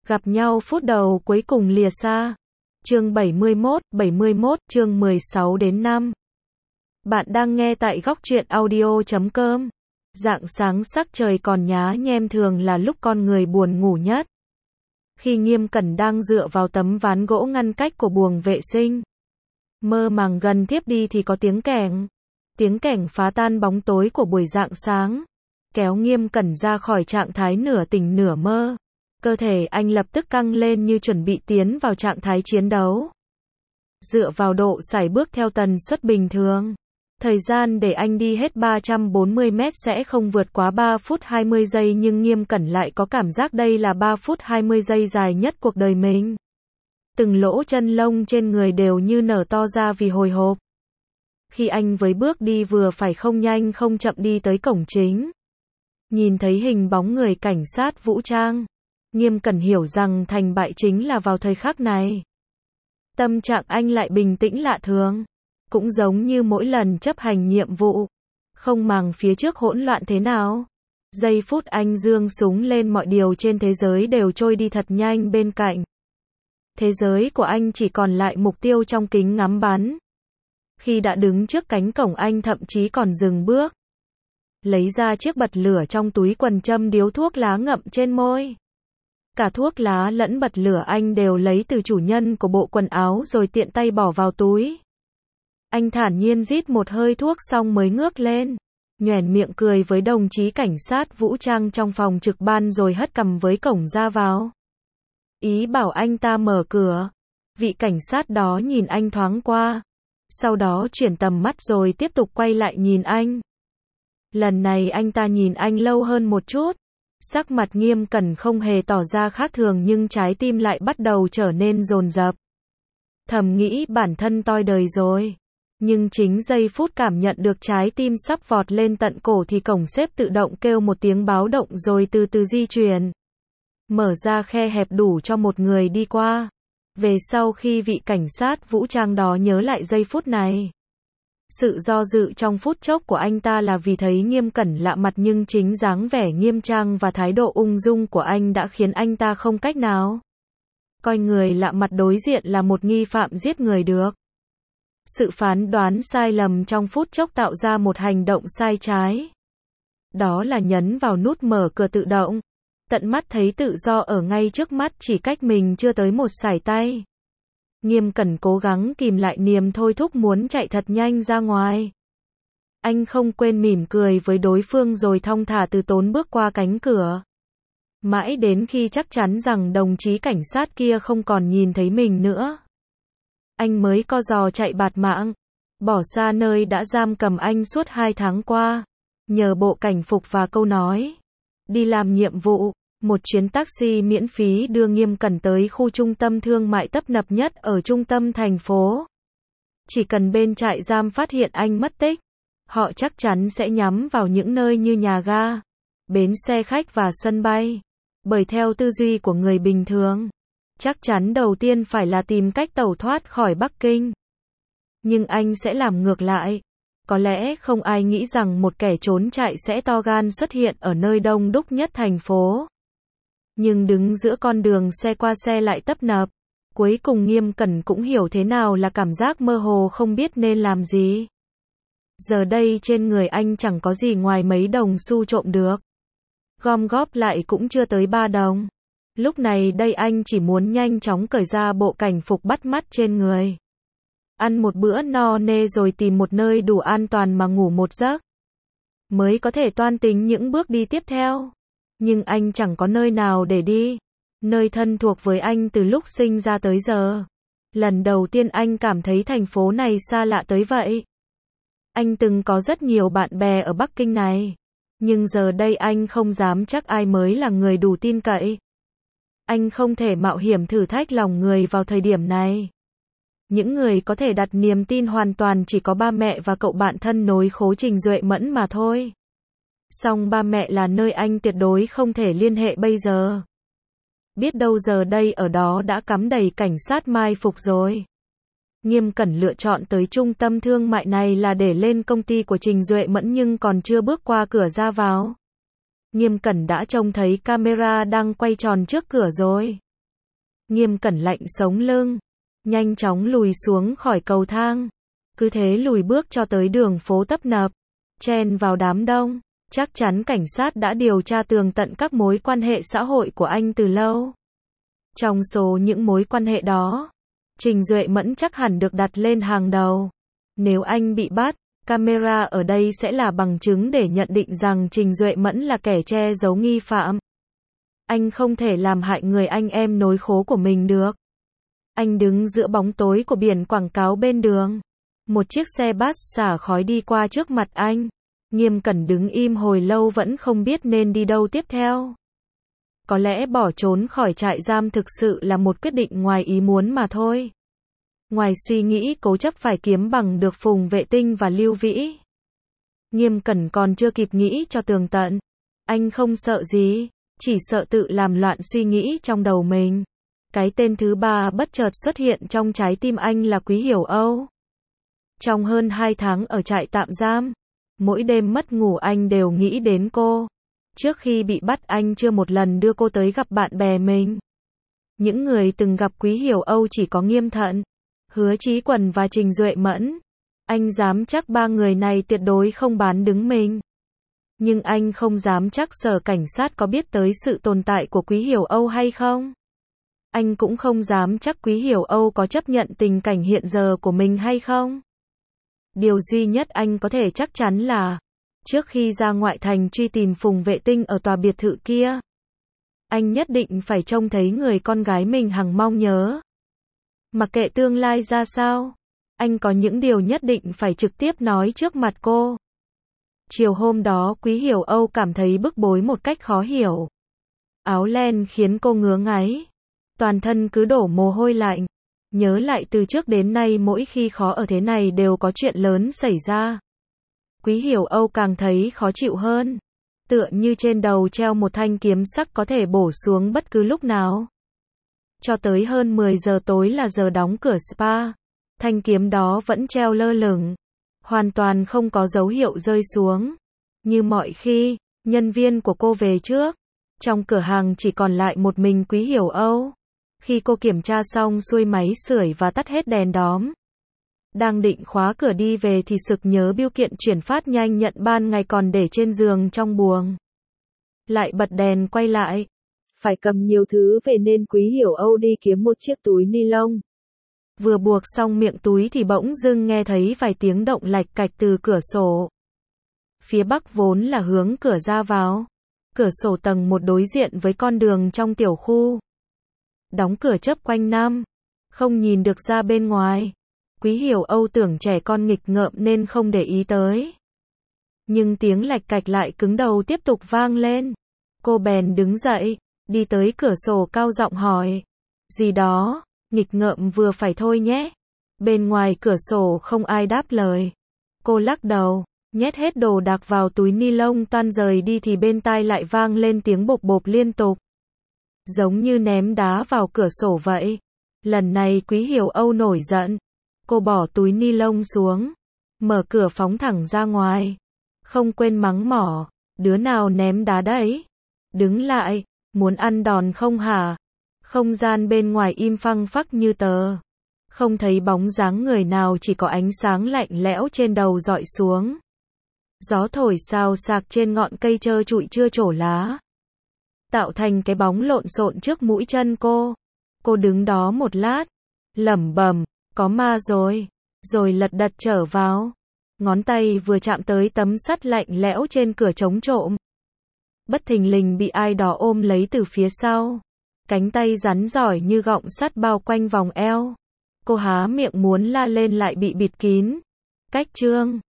Gặp nhau phút đầu cuối cùng lìa xa. Chương 71, chương 16 đến 5. Bạn đang nghe tại góc truyện audio.com. Rạng sáng sắc trời còn nhá nhem thường là lúc con người buồn ngủ nhất. Khi Nghiêm Cẩn đang dựa vào tấm ván gỗ ngăn cách của buồng vệ sinh, mơ màng gần thiếp đi thì có tiếng kẻng. Tiếng kẻng phá tan bóng tối của buổi rạng sáng, kéo Nghiêm Cẩn ra khỏi trạng thái nửa tỉnh nửa mơ. Cơ thể anh lập tức căng lên như chuẩn bị tiến vào trạng thái chiến đấu. Dựa vào độ sải bước theo tần suất bình thường, thời gian để anh đi hết 340 mét sẽ không vượt quá 3 phút 20 giây, nhưng Nghiêm Cẩn lại có cảm giác đây là 3 phút 20 giây dài nhất cuộc đời mình. Từng lỗ chân lông trên người đều như nở to ra vì hồi hộp. Khi anh với bước đi vừa phải không nhanh không chậm đi tới cổng chính, nhìn thấy hình bóng người cảnh sát vũ trang, Nghiêm Cẩn hiểu rằng thành bại chính là vào thời khắc này. Tâm trạng anh lại bình tĩnh lạ thường, cũng giống như mỗi lần chấp hành nhiệm vụ, không màng phía trước hỗn loạn thế nào. Giây phút anh giương súng lên, mọi điều trên thế giới đều trôi đi thật nhanh bên cạnh. Thế giới của anh chỉ còn lại mục tiêu trong kính ngắm bắn. Khi đã đứng trước cánh cổng, anh thậm chí còn dừng bước, lấy ra chiếc bật lửa trong túi quần, châm điếu thuốc lá ngậm trên môi. Cả thuốc lá lẫn bật lửa anh đều lấy từ chủ nhân của bộ quần áo rồi tiện tay bỏ vào túi. Anh thản nhiên rít một hơi thuốc xong mới ngước lên, nhoẻn miệng cười với đồng chí cảnh sát vũ trang trong phòng trực ban rồi hất cằm với cổng ra vào, ý bảo anh ta mở cửa. Vị cảnh sát đó nhìn anh thoáng qua, sau đó chuyển tầm mắt rồi tiếp tục quay lại nhìn anh. Lần này anh ta nhìn anh lâu hơn một chút. Sắc mặt Nghiêm Cẩn không hề tỏ ra khác thường, nhưng trái tim lại bắt đầu trở nên dồn dập. Thầm nghĩ bản thân toi đời rồi. Nhưng chính giây phút cảm nhận được trái tim sắp vọt lên tận cổ thì cổng xếp tự động kêu một tiếng báo động rồi từ từ di chuyển, mở ra khe hẹp đủ cho một người đi qua. Về sau khi vị cảnh sát vũ trang đó nhớ lại giây phút này, sự do dự trong phút chốc của anh ta là vì thấy Nghiêm Cẩn lạ mặt, nhưng chính dáng vẻ nghiêm trang và thái độ ung dung của anh đã khiến anh ta không cách nào coi người lạ mặt đối diện là một nghi phạm giết người được. Sự phán đoán sai lầm trong phút chốc tạo ra một hành động sai trái. Đó là nhấn vào nút mở cửa tự động. Tận mắt thấy tự do ở ngay trước mắt, chỉ cách mình chưa tới một sải tay. Nghiêm Cẩn cố gắng kìm lại niềm thôi thúc muốn chạy thật nhanh ra ngoài. Anh không quên mỉm cười với đối phương rồi thong thả từ tốn bước qua cánh cửa. Mãi đến khi chắc chắn rằng đồng chí cảnh sát kia không còn nhìn thấy mình nữa, anh mới co giò chạy bạt mạng, bỏ xa nơi đã giam cầm anh suốt 2 tháng qua. Nhờ bộ cảnh phục và câu nói đi làm nhiệm vụ, một chuyến taxi miễn phí đưa Nghiêm Cẩn tới khu trung tâm thương mại tấp nập nhất ở trung tâm thành phố. Chỉ cần bên trại giam phát hiện anh mất tích, họ chắc chắn sẽ nhắm vào những nơi như nhà ga, bến xe khách và sân bay. Bởi theo tư duy của người bình thường, chắc chắn đầu tiên phải là tìm cách tẩu thoát khỏi Bắc Kinh. Nhưng anh sẽ làm ngược lại. Có lẽ không ai nghĩ rằng một kẻ trốn chạy sẽ to gan xuất hiện ở nơi đông đúc nhất thành phố. Nhưng đứng giữa con đường xe qua xe lại tấp nập, cuối cùng Nghiêm Cẩn cũng hiểu thế nào là cảm giác mơ hồ không biết nên làm gì. Giờ đây trên người anh chẳng có gì ngoài mấy đồng xu trộm được. Gom góp lại cũng chưa tới 3 đồng. Lúc này đây anh chỉ muốn nhanh chóng cởi ra bộ cảnh phục bắt mắt trên người, ăn một bữa no nê rồi tìm một nơi đủ an toàn mà ngủ một giấc, mới có thể toan tính những bước đi tiếp theo. Nhưng anh chẳng có nơi nào để đi, nơi thân thuộc với anh từ lúc sinh ra tới giờ. Lần đầu tiên anh cảm thấy thành phố này xa lạ tới vậy. Anh từng có rất nhiều bạn bè ở Bắc Kinh này, nhưng giờ đây anh không dám chắc ai mới là người đủ tin cậy. Anh không thể mạo hiểm thử thách lòng người vào thời điểm này. Những người có thể đặt niềm tin hoàn toàn chỉ có ba mẹ và cậu bạn thân nối khố Trình Duệ Mẫn mà thôi. Song ba mẹ là nơi anh tuyệt đối không thể liên hệ bây giờ. Biết đâu giờ đây ở đó đã cắm đầy cảnh sát mai phục rồi. Nghiêm Cẩn lựa chọn tới trung tâm thương mại này là để lên công ty của Trình Duệ Mẫn, nhưng còn chưa bước qua cửa ra vào, Nghiêm Cẩn đã trông thấy camera đang quay tròn trước cửa rồi. Nghiêm Cẩn lạnh sống lưng, nhanh chóng lùi xuống khỏi cầu thang. Cứ thế lùi bước cho tới đường phố tấp nập, chen vào đám đông. Chắc chắn cảnh sát đã điều tra tường tận các mối quan hệ xã hội của anh từ lâu. Trong số những mối quan hệ đó, Trình Duệ Mẫn chắc hẳn được đặt lên hàng đầu. Nếu anh bị bắt, camera ở đây sẽ là bằng chứng để nhận định rằng Trình Duệ Mẫn là kẻ che giấu nghi phạm. Anh không thể làm hại người anh em nối khố của mình được. Anh đứng giữa bóng tối của biển quảng cáo bên đường. Một chiếc xe bus xả khói đi qua trước mặt anh. Nghiêm Cẩn đứng im hồi lâu vẫn không biết nên đi đâu tiếp theo. Có lẽ bỏ trốn khỏi trại giam thực sự là một quyết định ngoài ý muốn mà thôi. Ngoài suy nghĩ cố chấp phải kiếm bằng được Phùng Vệ Tinh và Lưu Vĩ, Nghiêm Cẩn còn chưa kịp nghĩ cho tường tận. Anh không sợ gì, chỉ sợ tự làm loạn suy nghĩ trong đầu mình. Cái tên thứ ba bất chợt xuất hiện trong trái tim anh là Quý Hiểu Âu. Trong hơn 2 tháng ở trại tạm giam, mỗi đêm mất ngủ anh đều nghĩ đến cô. Trước khi bị bắt anh chưa một lần đưa cô tới gặp bạn bè mình. Những người từng gặp Quý Hiểu Âu chỉ có Nghiêm Thận, Hứa Chí Quần và Trình Duệ Mẫn. Anh dám chắc 3 người này tuyệt đối không bán đứng mình. Nhưng anh không dám chắc sở cảnh sát có biết tới sự tồn tại của Quý Hiểu Âu hay không. Anh cũng không dám chắc Quý Hiểu Âu có chấp nhận tình cảnh hiện giờ của mình hay không. Điều duy nhất anh có thể chắc chắn là, trước khi ra ngoại thành truy tìm Phùng Vệ Tinh ở tòa biệt thự kia, anh nhất định phải trông thấy người con gái mình hằng mong nhớ. Mặc kệ tương lai ra sao, anh có những điều nhất định phải trực tiếp nói trước mặt cô. Chiều hôm đó Quý Hiểu Âu cảm thấy bức bối một cách khó hiểu. Áo len khiến cô ngứa ngáy, toàn thân cứ đổ mồ hôi lạnh. Nhớ lại từ trước đến nay mỗi khi khó ở thế này đều có chuyện lớn xảy ra. Quý Hiểu Âu càng thấy khó chịu hơn. Tựa như trên đầu treo một thanh kiếm sắc có thể bổ xuống bất cứ lúc nào. Cho tới hơn 10 giờ tối là giờ đóng cửa spa. Thanh kiếm đó vẫn treo lơ lửng. Hoàn toàn không có dấu hiệu rơi xuống. Như mọi khi, nhân viên của cô về trước. Trong cửa hàng chỉ còn lại một mình Quý Hiểu Âu. Khi cô kiểm tra xong xuôi máy sưởi và tắt hết đèn đóm, đang định khóa cửa đi về thì sực nhớ bưu kiện chuyển phát nhanh nhận ban ngày còn để trên giường trong buồng. Lại bật đèn quay lại. Phải cầm nhiều thứ về nên Quý Hiểu Âu đi kiếm một chiếc túi ni lông. Vừa buộc xong miệng túi thì bỗng dưng nghe thấy vài tiếng động lạch cạch từ cửa sổ. Phía bắc vốn là hướng cửa ra vào. Cửa sổ tầng 1 đối diện với con đường trong tiểu khu. Đóng cửa chớp quanh năm, không nhìn được ra bên ngoài. Quý Hiểu Âu tưởng trẻ con nghịch ngợm nên không để ý tới. Nhưng tiếng lạch cạch lại cứng đầu tiếp tục vang lên. Cô bèn đứng dậy, đi tới cửa sổ cao giọng hỏi. Gì đó, nghịch ngợm vừa phải thôi nhé. Bên ngoài cửa sổ không ai đáp lời. Cô lắc đầu, nhét hết đồ đạc vào túi ni lông toan rời đi thì bên tai lại vang lên tiếng bộp bộp liên tục. Giống như ném đá vào cửa sổ vậy. Lần này Quý Hiểu Âu nổi giận. Cô bỏ túi ni lông xuống, mở cửa phóng thẳng ra ngoài. Không quên mắng mỏ, đứa nào ném đá đấy? Đứng lại, muốn ăn đòn không hả? Không gian bên ngoài im phăng phắc như tờ. Không thấy bóng dáng người nào, chỉ có ánh sáng lạnh lẽo trên đầu rọi xuống. Gió thổi xào xạc trên ngọn cây trơ trụi chưa trổ lá, tạo thành cái bóng lộn xộn trước mũi chân cô. Cô đứng đó một lát, lẩm bẩm, có ma rồi, rồi lật đật trở vào. Ngón tay vừa chạm tới tấm sắt lạnh lẽo trên cửa chống trộm. Bất thình lình bị ai đó ôm lấy từ phía sau. Cánh tay rắn giỏi như gọng sắt bao quanh vòng eo. Cô há miệng muốn la lên lại bị bịt kín. Cách chương